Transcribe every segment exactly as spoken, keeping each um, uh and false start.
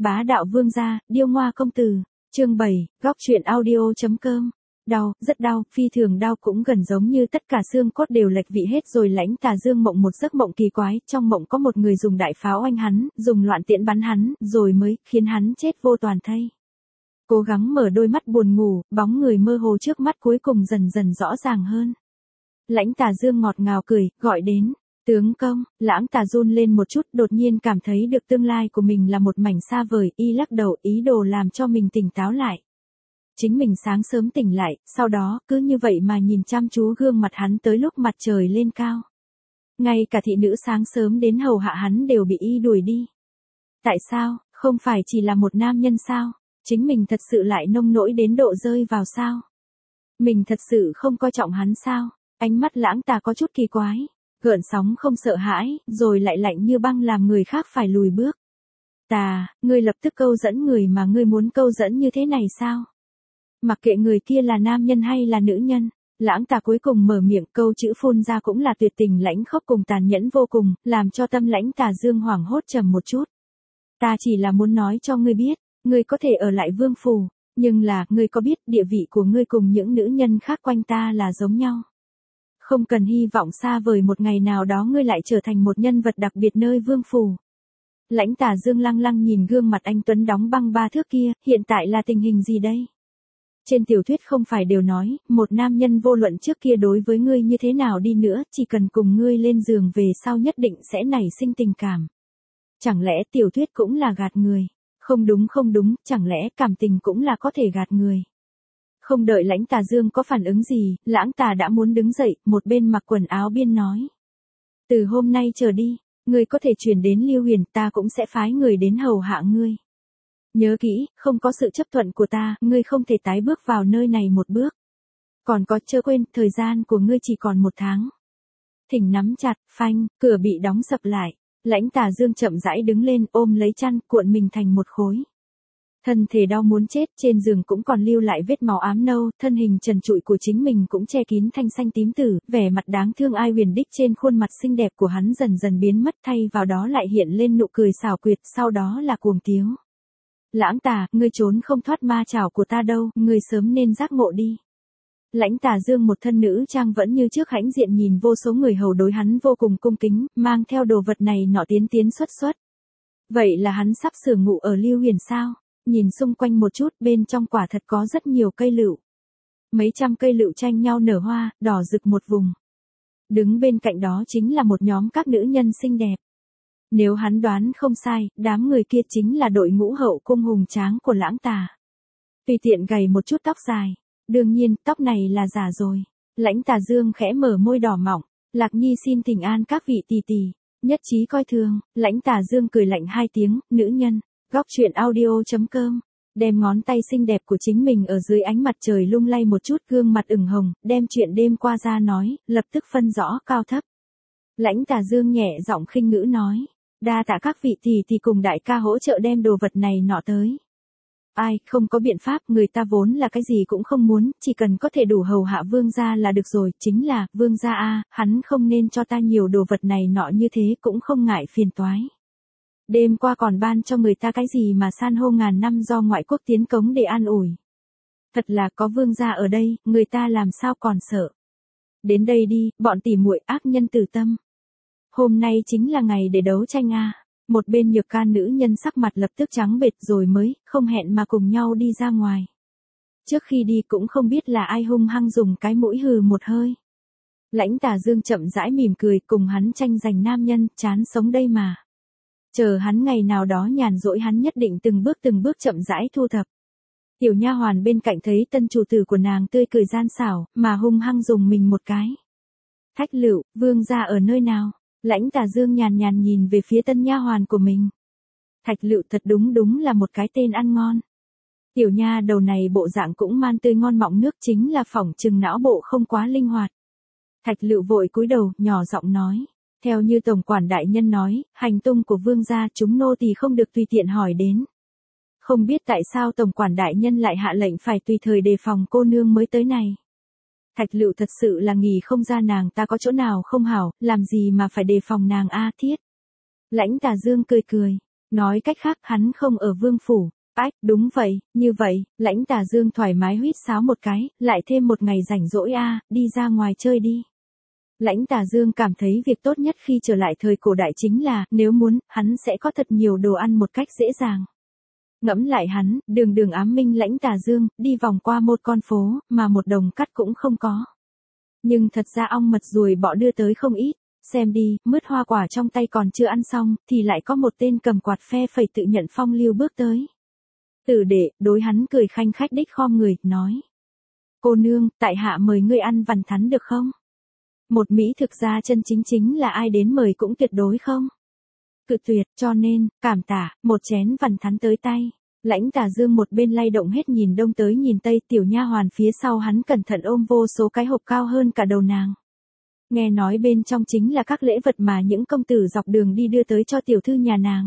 bá đạo vương gia, điêu ngoa công tử. Chương bảy, góc truyện audio.com. Đau, rất đau, phi thường đau, cũng gần giống như tất cả xương cốt đều lệch vị hết rồi. Lãnh Tà Dương mộng một giấc mộng kỳ quái, trong mộng có một người dùng đại pháo oanh hắn, dùng loạn tiễn bắn hắn, rồi mới khiến hắn chết vô toàn thây. Cố gắng mở đôi mắt buồn ngủ, bóng người mơ hồ trước mắt cuối cùng dần dần rõ ràng hơn. Lãnh Tà Dương ngọt ngào cười, gọi đến. Tướng công. Lãng Tà run lên một chút, đột nhiên cảm thấy được tương lai của mình là một mảnh xa vời, y lắc đầu, ý đồ làm cho mình tỉnh táo lại. Chính mình sáng sớm tỉnh lại, sau đó, cứ như vậy mà nhìn chăm chú gương mặt hắn tới lúc mặt trời lên cao. Ngay cả thị nữ sáng sớm đến hầu hạ hắn đều bị y đuổi đi. Tại sao, không phải chỉ là một nam nhân sao? Chính mình thật sự lại nông nỗi đến độ rơi vào sao? Mình thật sự không coi trọng hắn sao? Ánh mắt Lãng Tà có chút kỳ quái. Gợn sóng không sợ hãi, rồi lại lạnh như băng làm người khác phải lùi bước. Tà, ngươi lập tức câu dẫn người mà ngươi muốn câu dẫn như thế này sao? Mặc kệ người kia là nam nhân hay là nữ nhân, Lãng Tà cuối cùng mở miệng, câu chữ phun ra cũng là tuyệt tình lãnh khốc cùng tàn nhẫn vô cùng, làm cho tâm Lãnh Tà Dương hoảng hốt trầm một chút. Ta chỉ là muốn nói cho ngươi biết, ngươi có thể ở lại vương phủ, nhưng là, ngươi có biết địa vị của ngươi cùng những nữ nhân khác quanh ta là giống nhau. Không cần hy vọng xa vời một ngày nào đó ngươi lại trở thành một nhân vật đặc biệt nơi vương phủ. Lãnh Tà Dương lăng lăng nhìn gương mặt anh tuấn đóng băng ba thước kia, hiện tại là tình hình gì đây? Trên tiểu thuyết không phải đều nói, một nam nhân vô luận trước kia đối với ngươi như thế nào đi nữa, chỉ cần cùng ngươi lên giường về sau nhất định sẽ nảy sinh tình cảm. Chẳng lẽ tiểu thuyết cũng là gạt người? Không đúng không đúng, chẳng lẽ cảm tình cũng là có thể gạt người? Không đợi Lãnh Tà Dương có phản ứng gì, Lãng Tà đã muốn đứng dậy, một bên mặc quần áo biên nói. Từ hôm nay trở đi, ngươi có thể chuyển đến Lưu Huyền, ta cũng sẽ phái người đến hầu hạ ngươi. Nhớ kỹ, không có sự chấp thuận của ta, ngươi không thể tái bước vào nơi này một bước. Còn có, chớ quên, thời gian của ngươi chỉ còn một tháng. Thỉnh nắm chặt, phanh, cửa bị đóng sập lại. Lãnh Tà Dương chậm rãi đứng lên, ôm lấy chăn, cuộn mình thành một khối. Thân thể đau muốn chết, trên giường cũng còn lưu lại vết máu ám nâu, thân hình trần trụi của chính mình cũng che kín thanh xanh tím tử, vẻ mặt đáng thương ai huyền đích trên khuôn mặt xinh đẹp của hắn dần dần biến mất, thay vào đó lại hiện lên nụ cười xảo quyệt, sau đó là cuồng tiếu. Lãng Tà, ngươi trốn không thoát ma chảo của ta đâu, ngươi sớm nên giác ngộ đi. Lãnh Tà Dương một thân nữ trang vẫn như trước hãnh diện nhìn vô số người hầu đối hắn vô cùng cung kính, mang theo đồ vật này nọ tiến tiến xuất xuất. Vậy là hắn sắp sửa ngủ ở Lưu Huyền sao? Nhìn xung quanh một chút, bên trong quả thật có rất nhiều cây lựu. Mấy trăm cây lựu tranh nhau nở hoa, đỏ rực một vùng. Đứng bên cạnh đó chính là một nhóm các nữ nhân xinh đẹp. Nếu hắn đoán không sai, đám người kia chính là đội ngũ hậu cung hùng tráng của Lãng Tà. Tùy tiện gầy một chút tóc dài. Đương nhiên, tóc này là giả rồi. Lãnh Tà Dương khẽ mở môi đỏ mỏng. Lạc Nhi xin thỉnh an các vị tỷ tỷ. Nhất trí coi thường. Lãnh Tà Dương cười lạnh hai tiếng, nữ nhân. Góc truyện audio.com. Đem ngón tay xinh đẹp của chính mình ở dưới ánh mặt trời lung lay một chút, gương mặt ửng hồng, đem chuyện đêm qua ra nói, lập tức phân rõ cao thấp. Lãnh Tà Dương nhẹ giọng khinh ngữ nói. Đa tạ các vị tỷ tỷ cùng đại ca hỗ trợ đem đồ vật này nọ tới. Ai, không có biện pháp, người ta vốn là cái gì cũng không muốn, chỉ cần có thể đủ hầu hạ vương gia là được rồi, chính là, vương gia a, hắn không nên cho ta nhiều đồ vật này nọ như thế, cũng không ngại phiền toái. Đêm qua còn ban cho người ta cái gì mà san hô ngàn năm do ngoại quốc tiến cống để an ủi. Thật là có vương gia ở đây, người ta làm sao còn sợ. Đến đây đi, bọn tỉ muội ác nhân tử tâm. Hôm nay chính là ngày để đấu tranh a. Một bên Nhược Can nữ nhân sắc mặt lập tức trắng bệch rồi mới, không hẹn mà cùng nhau đi ra ngoài. Trước khi đi cũng không biết là ai hung hăng dùng cái mũi hừ một hơi. Lãnh Tà Dương chậm rãi mỉm cười, cùng hắn tranh giành nam nhân, chán sống đây mà. Chờ hắn ngày nào đó nhàn rỗi hắn nhất định từng bước từng bước chậm rãi thu thập. Tiểu nha hoàn bên cạnh thấy tân chủ tử của nàng tươi cười gian xảo, mà hung hăng dùng mình một cái. Thách Lựu, vương gia ở nơi nào? Lãnh Tà Dương nhàn nhàn nhìn về phía tân nha hoàn của mình. Thạch Lựu thật đúng đúng là một cái tên ăn ngon. Tiểu nha đầu này bộ dạng cũng man tươi ngon mọng nước, chính là phỏng chừng não bộ không quá linh hoạt. Thạch Lựu vội cúi đầu, nhỏ giọng nói. Theo như tổng quản đại nhân nói, hành tung của vương gia chúng nô tỳ không được tùy tiện hỏi đến. Không biết tại sao tổng quản đại nhân lại hạ lệnh phải tùy thời đề phòng cô nương mới tới này. Thạch Lựu thật sự là nghỉ không ra nàng ta có chỗ nào không hảo, làm gì mà phải đề phòng nàng a thiết. Lãnh Tà Dương cười cười. Nói cách khác hắn không ở vương phủ. Ách, đúng vậy, như vậy, Lãnh Tà Dương thoải mái huýt sáo một cái, lại thêm một ngày rảnh rỗi a, đi ra ngoài chơi đi. Lãnh Tà Dương cảm thấy việc tốt nhất khi trở lại thời cổ đại chính là, nếu muốn, hắn sẽ có thật nhiều đồ ăn một cách dễ dàng. Ngẫm lại hắn, đường đường ám minh Lãnh Tà Dương, đi vòng qua một con phố, mà một đồng cắt cũng không có. Nhưng thật ra ong mật ruồi bọ đưa tới không ít, xem đi, mứt hoa quả trong tay còn chưa ăn xong, thì lại có một tên cầm quạt phe phẩy tự nhận phong lưu bước tới. Tử đệ, đối hắn cười khanh khách đích khom người, nói. Cô nương, tại hạ mời ngươi ăn vằn thắn được không? Một Mỹ thực ra chân chính chính là ai đến mời cũng tuyệt đối không? Cự tuyệt, cho nên, cảm tạ, một chén vằn thắn tới tay. Lãnh Tà Dương một bên lay động hết nhìn đông tới nhìn tây, tiểu nha hoàn phía sau hắn cẩn thận ôm vô số cái hộp cao hơn cả đầu nàng. Nghe nói bên trong chính là các lễ vật mà những công tử dọc đường đi đưa tới cho tiểu thư nhà nàng.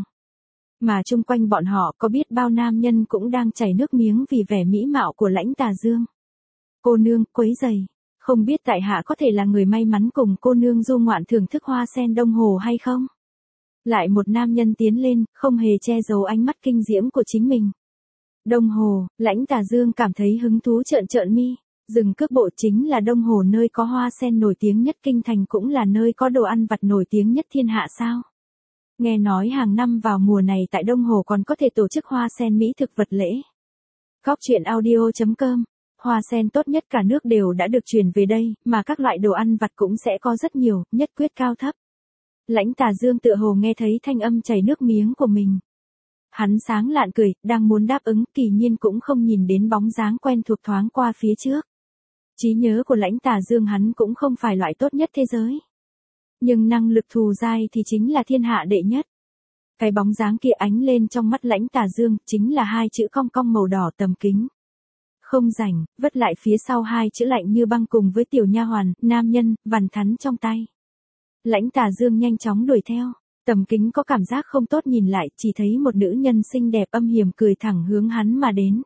Mà chung quanh bọn họ có biết bao nam nhân cũng đang chảy nước miếng vì vẻ mỹ mạo của Lãnh Tà Dương. Cô nương, quấy giày. Không biết tại hạ có thể là người may mắn cùng cô nương du ngoạn thưởng thức hoa sen Đông Hồ hay không? Lại một nam nhân tiến lên, không hề che giấu ánh mắt kinh diễm của chính mình. Đông Hồ, Lãnh Tà Dương cảm thấy hứng thú trợn trợn mi. Rừng cước bộ chính là Đông Hồ, nơi có hoa sen nổi tiếng nhất kinh thành, cũng là nơi có đồ ăn vặt nổi tiếng nhất thiên hạ sao? Nghe nói hàng năm vào mùa này tại Đông Hồ còn có thể tổ chức hoa sen mỹ thực vật lễ. Góc truyện audio chấm com. Hoa sen tốt nhất cả nước đều đã được chuyển về đây, mà các loại đồ ăn vặt cũng sẽ có rất nhiều, nhất quyết cao thấp. Lãnh Tà Dương tựa hồ nghe thấy thanh âm chảy nước miếng của mình. Hắn sáng lạn cười, đang muốn đáp ứng, kỳ nhiên cũng không nhìn đến bóng dáng quen thuộc thoáng qua phía trước. Trí nhớ của Lãnh Tà Dương hắn cũng không phải loại tốt nhất thế giới. Nhưng năng lực thù dai thì chính là thiên hạ đệ nhất. Cái bóng dáng kia ánh lên trong mắt Lãnh Tà Dương, chính là hai chữ cong cong màu đỏ tầm kính. Không rảnh, vất lại phía sau hai chữ lạnh như băng cùng với tiểu nha hoàn, nam nhân, vằn thắn trong tay. Lãnh Tà Dương nhanh chóng đuổi theo, tầm kính có cảm giác không tốt nhìn lại, chỉ thấy một nữ nhân xinh đẹp âm hiểm cười thẳng hướng hắn mà đến.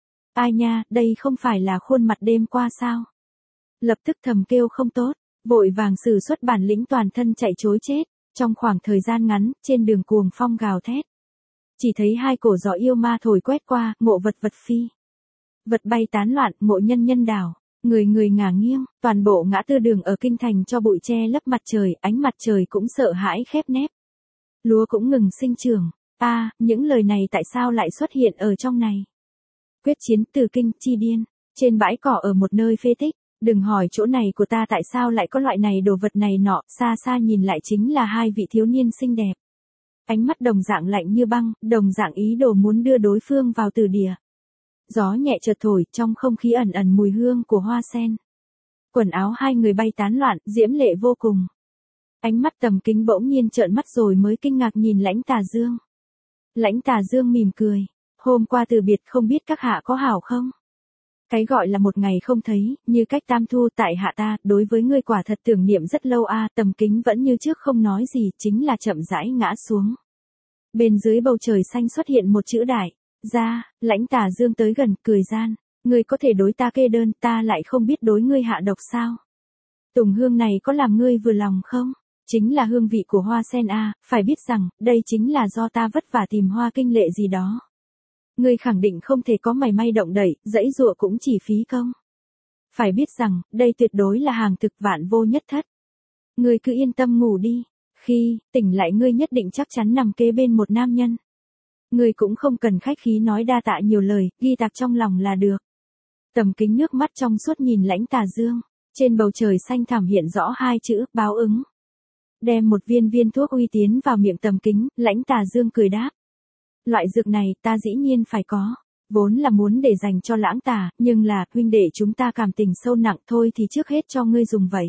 Ai nha, đây không phải là khuôn mặt đêm qua sao? Lập tức thầm kêu không tốt, vội vàng sử xuất bản lĩnh toàn thân chạy trối chết, trong khoảng thời gian ngắn, trên đường cuồng phong gào thét. Chỉ thấy hai cổ gió yêu ma thổi quét qua, ngộ vật vật phi. Vật bay tán loạn, ngộ nhân nhân đảo, người người ngả nghiêng, toàn bộ ngã tư đường ở kinh thành cho bụi che lấp mặt trời, ánh mặt trời cũng sợ hãi khép nép. Lúa cũng ngừng sinh trưởng. A, à, những lời này tại sao lại xuất hiện ở trong này? Quyết chiến từ kinh, chi điên, trên bãi cỏ ở một nơi phế tích, đừng hỏi chỗ này của ta tại sao lại có loại này đồ vật này nọ, xa xa nhìn lại chính là hai vị thiếu niên xinh đẹp. Ánh mắt đồng dạng lạnh như băng, đồng dạng ý đồ muốn đưa đối phương vào tử địa. Gió nhẹ chợt thổi, trong không khí ẩn ẩn mùi hương của hoa sen. Quần áo hai người bay tán loạn, diễm lệ vô cùng. Ánh mắt tầm kính bỗng nhiên trợn mắt rồi mới kinh ngạc nhìn Lãnh Tà Dương. Lãnh Tà Dương mỉm cười, hôm qua từ biệt không biết các hạ có hảo không? Cái gọi là một ngày không thấy, như cách tam thu tại hạ ta, đối với ngươi quả thật tưởng niệm rất lâu a. Tầm kính vẫn như trước không nói gì, chính là chậm rãi ngã xuống. Bên dưới bầu trời xanh xuất hiện một chữ đại. Ra, Lãnh Tà Dương tới gần, cười gian, ngươi có thể đối ta kê đơn, ta lại không biết đối ngươi hạ độc sao? Tùng hương này có làm ngươi vừa lòng không? Chính là hương vị của hoa sen a, phải biết rằng, đây chính là do ta vất vả tìm hoa kinh lệ gì đó. Ngươi khẳng định không thể có mảy may động đẩy, dãy dụa cũng chỉ phí công. Phải biết rằng, đây tuyệt đối là hàng thực vạn vô nhất thất. Ngươi cứ yên tâm ngủ đi, khi tỉnh lại ngươi nhất định chắc chắn nằm kế bên một nam nhân. Ngươi cũng không cần khách khí nói đa tạ nhiều lời, ghi tạc trong lòng là được. Tầm kính nước mắt trong suốt nhìn Lãnh Tà Dương, trên bầu trời xanh thẳm hiện rõ hai chữ, báo ứng. Đem một viên viên thuốc uy tiến vào miệng tầm kính, Lãnh Tà Dương cười đáp. Loại dược này ta dĩ nhiên phải có, vốn là muốn để dành cho Lãng Tà, nhưng là, huynh đệ chúng ta cảm tình sâu nặng thôi thì trước hết cho ngươi dùng vậy.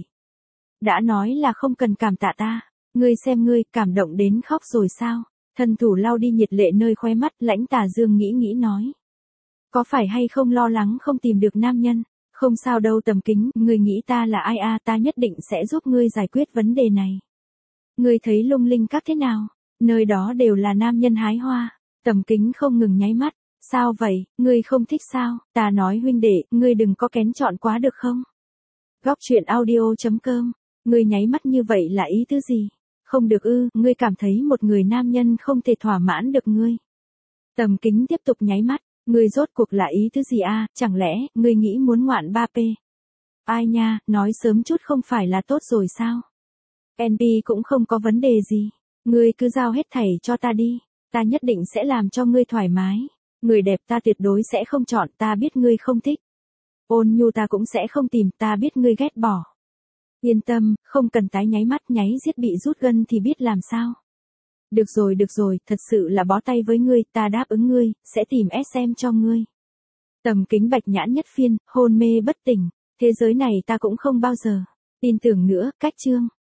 Đã nói là không cần cảm tạ ta, ngươi xem ngươi, cảm động đến khóc rồi sao? Thân thủ lau đi nhiệt lệ nơi khóe mắt, Lãnh Tà Dương nghĩ nghĩ nói. Có phải hay không lo lắng không tìm được nam nhân? Không sao đâu tầm kính, ngươi nghĩ ta là ai a, ta nhất định sẽ giúp ngươi giải quyết vấn đề này. Ngươi thấy lung linh các thế nào? Nơi đó đều là nam nhân hái hoa. Tầm kính không ngừng nháy mắt. Sao vậy, ngươi không thích sao? Ta nói huynh đệ, ngươi đừng có kén chọn quá được không? Góc truyện audio chấm com. Ngươi nháy mắt như vậy là ý tứ gì? Không được ư, ngươi cảm thấy một người nam nhân không thể thỏa mãn được ngươi. Tầm Kính tiếp tục nháy mắt, ngươi rốt cuộc là ý thứ gì a, chẳng lẽ, ngươi nghĩ muốn ngoạn ba p? Ai nha, nói sớm chút không phải là tốt rồi sao? en pê cũng không có vấn đề gì, ngươi cứ giao hết thảy cho ta đi, ta nhất định sẽ làm cho ngươi thoải mái. Người đẹp ta tuyệt đối sẽ không chọn, ta biết ngươi không thích. Ôn nhu ta cũng sẽ không tìm, ta biết ngươi ghét bỏ. Yên tâm, không cần tái nháy mắt, nháy giết bị rút gân thì biết làm sao. Được rồi được rồi, thật sự là bó tay với ngươi, ta đáp ứng ngươi, sẽ tìm ét em cho ngươi. Tầm Kính bạch nhãn nhất phiên, hôn mê bất tỉnh, thế giới này ta cũng không bao giờ tin tưởng nữa, cách chương.